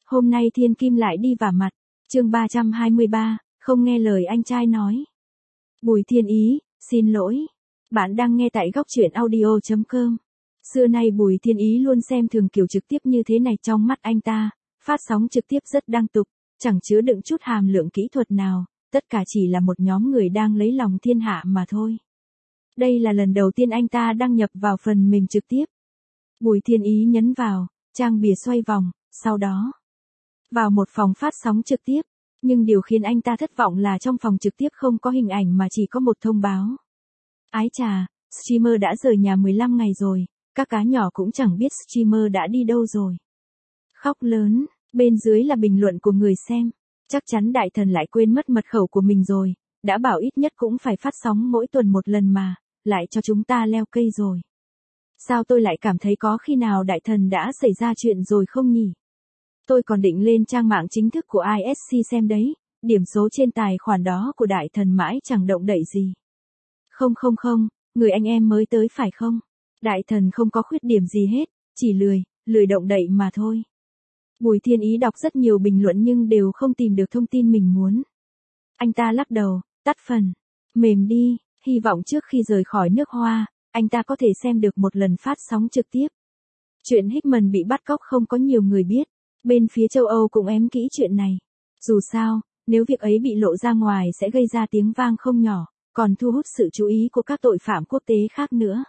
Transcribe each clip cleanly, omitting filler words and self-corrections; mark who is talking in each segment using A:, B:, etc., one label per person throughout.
A: Hôm nay Thiên Kim lại đi vả mặt. Chương 323, không nghe lời anh trai nói. Bùi Thiên Ý, xin lỗi. Bạn đang nghe tại góc truyện audio.com. Xưa nay Bùi Thiên Ý luôn xem thường kiểu trực tiếp như thế này, trong mắt anh ta, phát sóng trực tiếp rất đăng tục, chẳng chứa đựng chút hàm lượng kỹ thuật nào, tất cả chỉ là một nhóm người đang lấy lòng thiên hạ mà thôi. Đây là lần đầu tiên anh ta đăng nhập vào phần mềm trực tiếp. Bùi Thiên Ý nhấn vào, trang bìa xoay vòng, sau đó vào một phòng phát sóng trực tiếp, nhưng điều khiến anh ta thất vọng là trong phòng trực tiếp không có hình ảnh mà chỉ có một thông báo. Ái chà, streamer đã rời nhà 15 ngày rồi, các cá nhỏ cũng chẳng biết streamer đã đi đâu rồi. Khóc lớn, bên dưới là bình luận của người xem. Chắc chắn đại thần lại quên mất mật khẩu của mình rồi, đã bảo ít nhất cũng phải phát sóng mỗi tuần một lần mà, lại cho chúng ta leo cây rồi. Sao tôi lại cảm thấy có khi nào đại thần đã xảy ra chuyện rồi không nhỉ? Tôi còn định lên trang mạng chính thức của ISC xem đấy, điểm số trên tài khoản đó của đại thần mãi chẳng động đậy gì. Không, người anh em mới tới phải không? Đại thần không có khuyết điểm gì hết, chỉ lười động đậy mà thôi. Bùi Thiên Ý đọc rất nhiều bình luận nhưng đều không tìm được thông tin mình muốn. Anh ta lắc đầu, tắt phần mềm đi, hy vọng trước khi rời khỏi nước Hoa, anh ta có thể xem được một lần phát sóng trực tiếp. Chuyện Hickman bị bắt cóc không có nhiều người biết, bên phía châu Âu cũng ém kỹ chuyện này. Dù sao, nếu việc ấy bị lộ ra ngoài sẽ gây ra tiếng vang không nhỏ, còn thu hút sự chú ý của các tội phạm quốc tế khác nữa.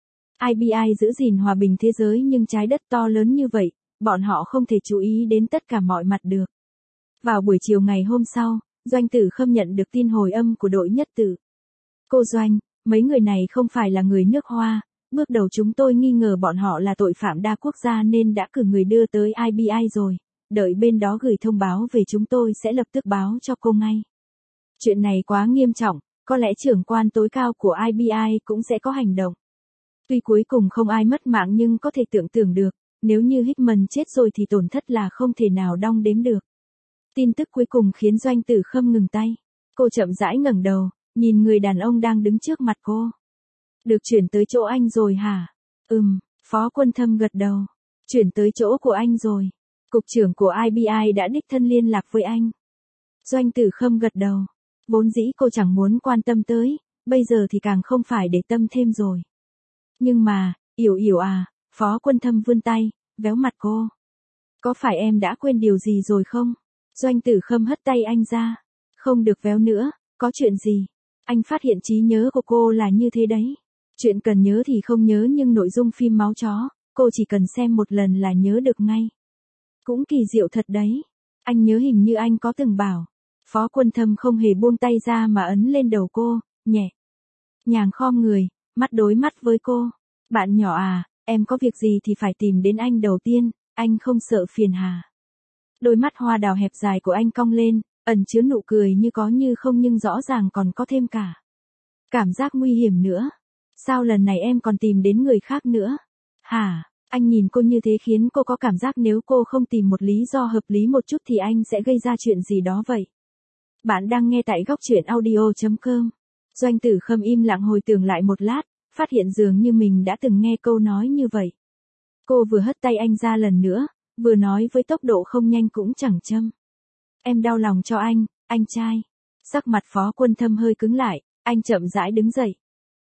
A: IBI giữ gìn hòa bình thế giới nhưng trái đất to lớn như vậy, bọn họ không thể chú ý đến tất cả mọi mặt được. Vào buổi chiều ngày hôm sau, Doanh Tử Khâm nhận được tin hồi âm của đội nhất tử. Cô Doanh, mấy người này không phải là người nước Hoa, bước đầu chúng tôi nghi ngờ bọn họ là tội phạm đa quốc gia nên đã cử người đưa tới IBI rồi, đợi bên đó gửi thông báo về chúng tôi sẽ lập tức báo cho cô ngay. Chuyện này quá nghiêm trọng, có lẽ trưởng quan tối cao của IBI cũng sẽ có hành động. Tuy cuối cùng không ai mất mạng nhưng có thể tưởng tượng được, nếu như Hickman chết rồi thì tổn thất là không thể nào đong đếm được. Tin tức cuối cùng khiến Doanh Tử Khâm ngừng tay. Cô chậm rãi ngẩng đầu, nhìn người đàn ông đang đứng trước mặt cô. Được chuyển tới chỗ anh rồi hả? Phó Quân Thâm gật đầu. Chuyển tới chỗ của anh rồi. Cục trưởng của IBI đã đích thân liên lạc với anh. Doanh Tử Khâm gật đầu. Vốn dĩ cô chẳng muốn quan tâm tới, bây giờ thì càng không phải để tâm thêm rồi. Nhưng mà, Yểu à, Phó Quân Thâm vươn tay, véo mặt cô. Có phải em đã quên điều gì rồi không? Doanh Tử Khâm hất tay anh ra. Không được véo nữa, có chuyện gì? Anh phát hiện trí nhớ của cô là như thế đấy. Chuyện cần nhớ thì không nhớ nhưng nội dung phim Máu Chó, cô chỉ cần xem một lần là nhớ được ngay. Cũng kỳ diệu thật đấy. Anh nhớ hình như anh có từng bảo. Phó Quân Thâm không hề buông tay ra mà ấn lên đầu cô, nhẹ nhàng khom người, mắt đối mắt với cô. Bạn nhỏ à, em có việc gì thì phải tìm đến anh đầu tiên, anh không sợ phiền hà. Đôi mắt hoa đào hẹp dài của anh cong lên, ẩn chứa nụ cười như có như không nhưng rõ ràng còn có thêm cả cảm giác nguy hiểm nữa. Sao lần này em còn tìm đến người khác nữa? Hả? Anh nhìn cô như thế khiến cô có cảm giác nếu cô không tìm một lý do hợp lý một chút thì anh sẽ gây ra chuyện gì đó vậy. Bạn đang nghe tại góc truyện audio.com. Doanh Tử Khâm im lặng hồi tưởng lại một lát, phát hiện dường như mình đã từng nghe câu nói như vậy. Cô vừa hất tay anh ra lần nữa, vừa nói với tốc độ không nhanh cũng chẳng chậm. Em đau lòng cho anh trai. Sắc mặt Phó Quân Thâm hơi cứng lại, anh chậm rãi đứng dậy.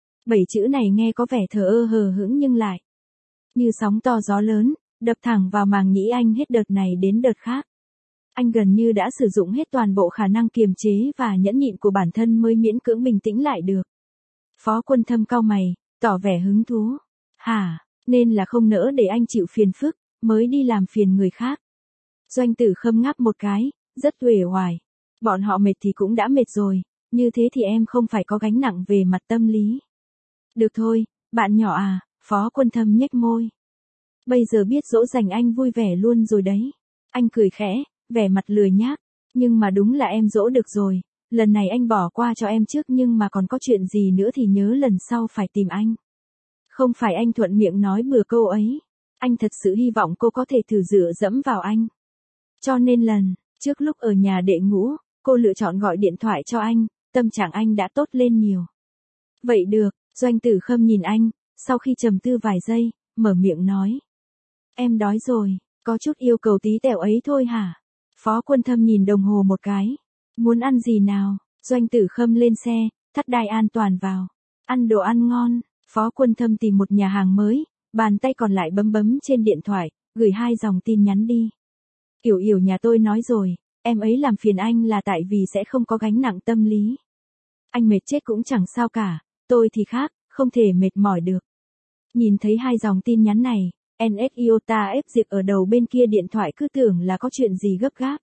A: 7 chữ này nghe có vẻ thờ ơ hờ hững nhưng lại như sóng to gió lớn, đập thẳng vào màng nhĩ anh hết đợt này đến đợt khác. Anh gần như đã sử dụng hết toàn bộ khả năng kiềm chế và nhẫn nhịn của bản thân mới miễn cưỡng bình tĩnh lại được. Phó Quân Thâm cau mày, tỏ vẻ hứng thú. Hả, nên là không nỡ để anh chịu phiền phức, mới đi làm phiền người khác. Doanh Tử Khâm ngáp một cái, rất uể oải. Bọn họ mệt thì cũng đã mệt rồi, như thế thì em không phải có gánh nặng về mặt tâm lý. Được thôi, bạn nhỏ à, Phó Quân Thâm nhếch môi. Bây giờ biết dỗ dành anh vui vẻ luôn rồi đấy. Anh cười khẽ, vẻ mặt lười nhác. Nhưng mà đúng là em dỗ được rồi, lần này anh bỏ qua cho em trước nhưng mà còn có chuyện gì nữa thì nhớ lần sau phải tìm anh. Không phải anh thuận miệng nói bừa câu ấy. Anh thật sự hy vọng cô có thể thử dựa dẫm vào anh. Cho nên lần trước lúc ở nhà đệ ngũ, cô lựa chọn gọi điện thoại cho anh, tâm trạng anh đã tốt lên nhiều. Vậy được, Doanh Tử Khâm nhìn anh, sau khi trầm tư vài giây, mở miệng nói. Em đói rồi, Có chút yêu cầu tí tẹo ấy thôi hả? Phó Quân Thâm nhìn đồng hồ một cái. Muốn ăn gì nào? Doanh Tử Khâm lên xe, thắt đai an toàn vào. Ăn đồ ăn ngon. Phó Quân Thâm tìm một nhà hàng mới, bàn tay còn lại bấm bấm trên điện thoại, gửi 2 dòng tin nhắn đi. Yểu Yểu nhà tôi nói rồi, em ấy làm phiền anh là tại vì sẽ không có gánh nặng tâm lý. Anh mệt chết cũng chẳng sao cả, tôi thì khác, không thể mệt mỏi được. Nhìn thấy 2 dòng tin nhắn này, NS Iota ép Diệp ở đầu bên kia điện thoại cứ tưởng là có chuyện gì gấp gáp.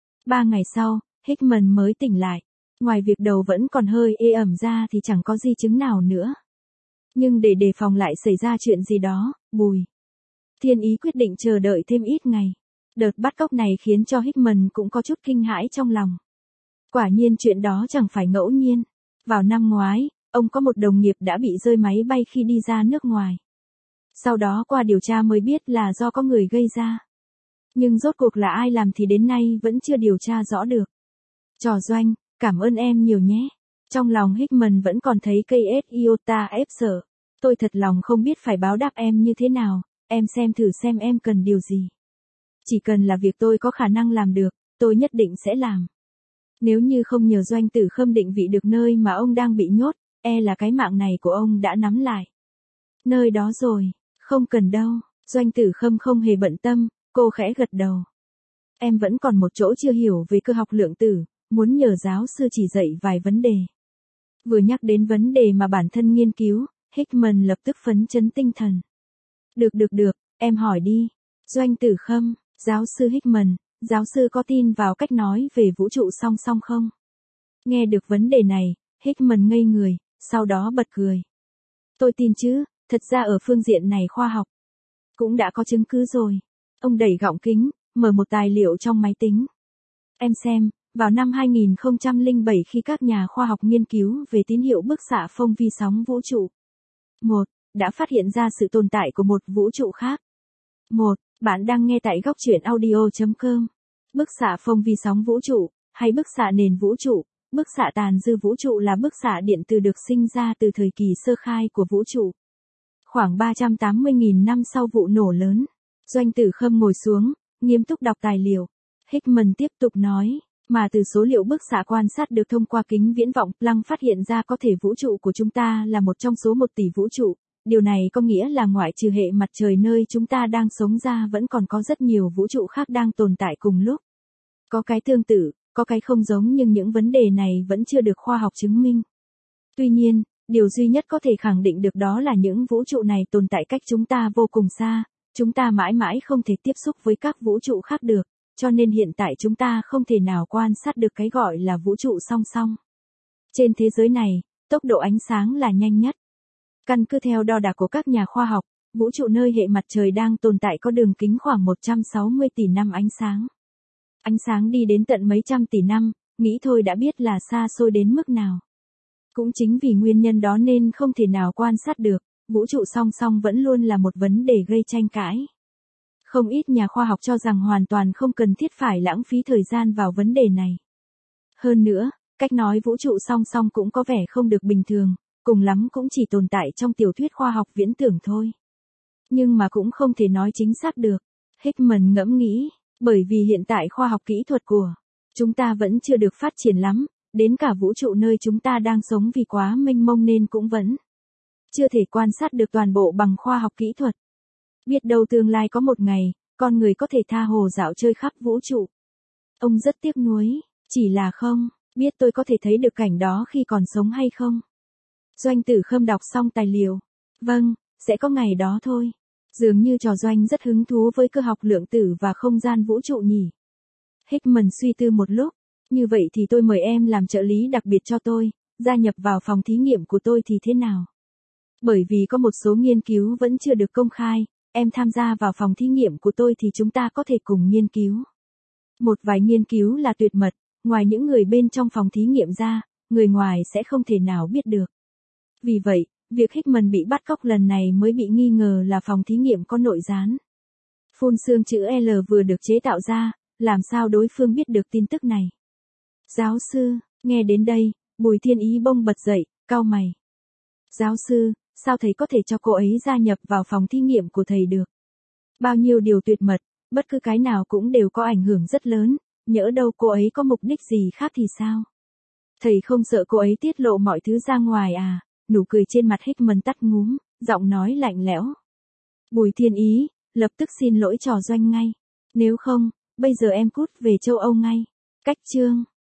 A: 3 ngày sau, Hickman mới tỉnh lại. Ngoài việc đầu vẫn còn hơi ê ẩm ra thì chẳng có di chứng nào nữa. Nhưng để đề phòng lại xảy ra chuyện gì đó, Bùi Thiên Ý quyết định chờ đợi thêm ít ngày. Đợt bắt cóc này khiến cho Hickman cũng có chút kinh hãi trong lòng. Quả nhiên chuyện đó chẳng phải ngẫu nhiên. Vào năm ngoái, ông có một đồng nghiệp đã bị rơi máy bay khi đi ra nước ngoài. Sau đó qua điều tra mới biết là do có người gây ra. Nhưng rốt cuộc là ai làm thì đến nay vẫn chưa điều tra rõ được. Trò Doanh, cảm ơn em nhiều nhé. Trong lòng Hickman vẫn còn thấy cây S Iota ép sợ. Tôi thật lòng không biết phải báo đáp em như thế nào, em xem thử xem em cần điều gì. Chỉ cần là việc tôi có khả năng làm được, tôi nhất định sẽ làm. Nếu như không nhờ Doanh Tử Khâm định vị được nơi mà ông đang bị nhốt, e là cái mạng này của ông đã nắm lại. Nơi đó rồi, không cần đâu, Doanh Tử Khâm không hề bận tâm, cô khẽ gật đầu. Em vẫn còn một chỗ chưa hiểu về cơ học lượng tử, muốn nhờ giáo sư chỉ dạy vài vấn đề. Vừa nhắc đến vấn đề mà bản thân nghiên cứu, Hickman lập tức phấn chấn tinh thần. Được, em hỏi đi. Doanh Tử Khâm, giáo sư Hickman, giáo sư có tin vào cách nói về vũ trụ song song không? Nghe được vấn đề này, Hickman ngây người, sau đó bật cười. Tôi tin chứ, thật ra ở phương diện này khoa học cũng đã có chứng cứ rồi. Ông đẩy gọng kính, mở một tài liệu trong máy tính. Em xem, vào năm 2007 khi các nhà khoa học nghiên cứu về tín hiệu bức xạ phông vi sóng vũ trụ. 1. Đã phát hiện ra sự tồn tại của một vũ trụ khác. 1. Bạn đang nghe tại góc truyện audio.com. Bức xạ phông vi sóng vũ trụ, hay bức xạ nền vũ trụ, bức xạ tàn dư vũ trụ là bức xạ điện từ được sinh ra từ thời kỳ sơ khai của vũ trụ. Khoảng 380.000 năm sau vụ nổ lớn, Doanh Tử Khâm ngồi xuống, nghiêm túc đọc tài liệu. Hickman tiếp tục nói, mà từ số liệu bức xạ quan sát được thông qua kính viễn vọng, Planck phát hiện ra có thể vũ trụ của chúng ta là một trong số 1 tỷ vũ trụ. Điều này có nghĩa là ngoại trừ hệ mặt trời nơi chúng ta đang sống ra vẫn còn có rất nhiều vũ trụ khác đang tồn tại cùng lúc. Có cái tương tự, có cái không giống nhưng những vấn đề này vẫn chưa được khoa học chứng minh. Tuy nhiên, điều duy nhất có thể khẳng định được đó là những vũ trụ này tồn tại cách chúng ta vô cùng xa, chúng ta mãi mãi không thể tiếp xúc với các vũ trụ khác được, cho nên hiện tại chúng ta không thể nào quan sát được cái gọi là vũ trụ song song. Trên thế giới này, tốc độ ánh sáng là nhanh nhất. Căn cứ theo đo đạc của các nhà khoa học, vũ trụ nơi hệ mặt trời đang tồn tại có đường kính khoảng 160 tỷ năm ánh sáng. Ánh sáng đi đến tận mấy trăm tỷ năm, nghĩ thôi đã biết là xa xôi đến mức nào. Cũng chính vì nguyên nhân đó nên không thể nào quan sát được, vũ trụ song song vẫn luôn là một vấn đề gây tranh cãi. Không ít nhà khoa học cho rằng hoàn toàn không cần thiết phải lãng phí thời gian vào vấn đề này. Hơn nữa, cách nói vũ trụ song song cũng có vẻ không được bình thường, cùng lắm cũng chỉ tồn tại trong tiểu thuyết khoa học viễn tưởng thôi. Nhưng mà cũng không thể nói chính xác được. Hickman ngẫm nghĩ, bởi vì hiện tại khoa học kỹ thuật của chúng ta vẫn chưa được phát triển lắm, đến cả vũ trụ nơi chúng ta đang sống vì quá mênh mông nên cũng vẫn chưa thể quan sát được toàn bộ bằng khoa học kỹ thuật. Biết đâu tương lai có một ngày, con người có thể tha hồ dạo chơi khắp vũ trụ. Ông rất tiếc nuối, chỉ là không biết tôi có thể thấy được cảnh đó khi còn sống hay không. Doanh Tử Khâm đọc xong tài liệu. Vâng, sẽ có ngày đó thôi. Dường như trò Doanh rất hứng thú với cơ học lượng tử và không gian vũ trụ nhỉ. Hickman suy tư một lúc. Như vậy thì tôi mời em làm trợ lý đặc biệt cho tôi, gia nhập vào phòng thí nghiệm của tôi thì thế nào? Bởi vì có một số nghiên cứu vẫn chưa được công khai, em tham gia vào phòng thí nghiệm của tôi thì chúng ta có thể cùng nghiên cứu. Một vài nghiên cứu là tuyệt mật, ngoài những người bên trong phòng thí nghiệm ra, người ngoài sẽ không thể nào biết được. Vì vậy, việc Hickman bị bắt cóc lần này mới bị nghi ngờ là phòng thí nghiệm có nội gián. Phun xương chữ L vừa được chế tạo ra, làm sao đối phương biết được tin tức này? Giáo sư, nghe đến đây, Bùi Thiên Ý bông bật dậy, cau mày. Giáo sư, sao thầy có thể cho cô ấy gia nhập vào phòng thí nghiệm của thầy được? Bao nhiêu điều tuyệt mật, Bất cứ cái nào cũng đều có ảnh hưởng rất lớn, nhỡ đâu cô ấy có mục đích gì khác thì sao? Thầy không sợ cô ấy tiết lộ mọi thứ ra ngoài à? Nụ cười trên mặt Hickman tắt ngúm, giọng nói lạnh lẽo. Bùi Thiên Ý, lập tức xin lỗi trò Doanh ngay. Nếu không, bây giờ em cút về châu Âu ngay. Cách chương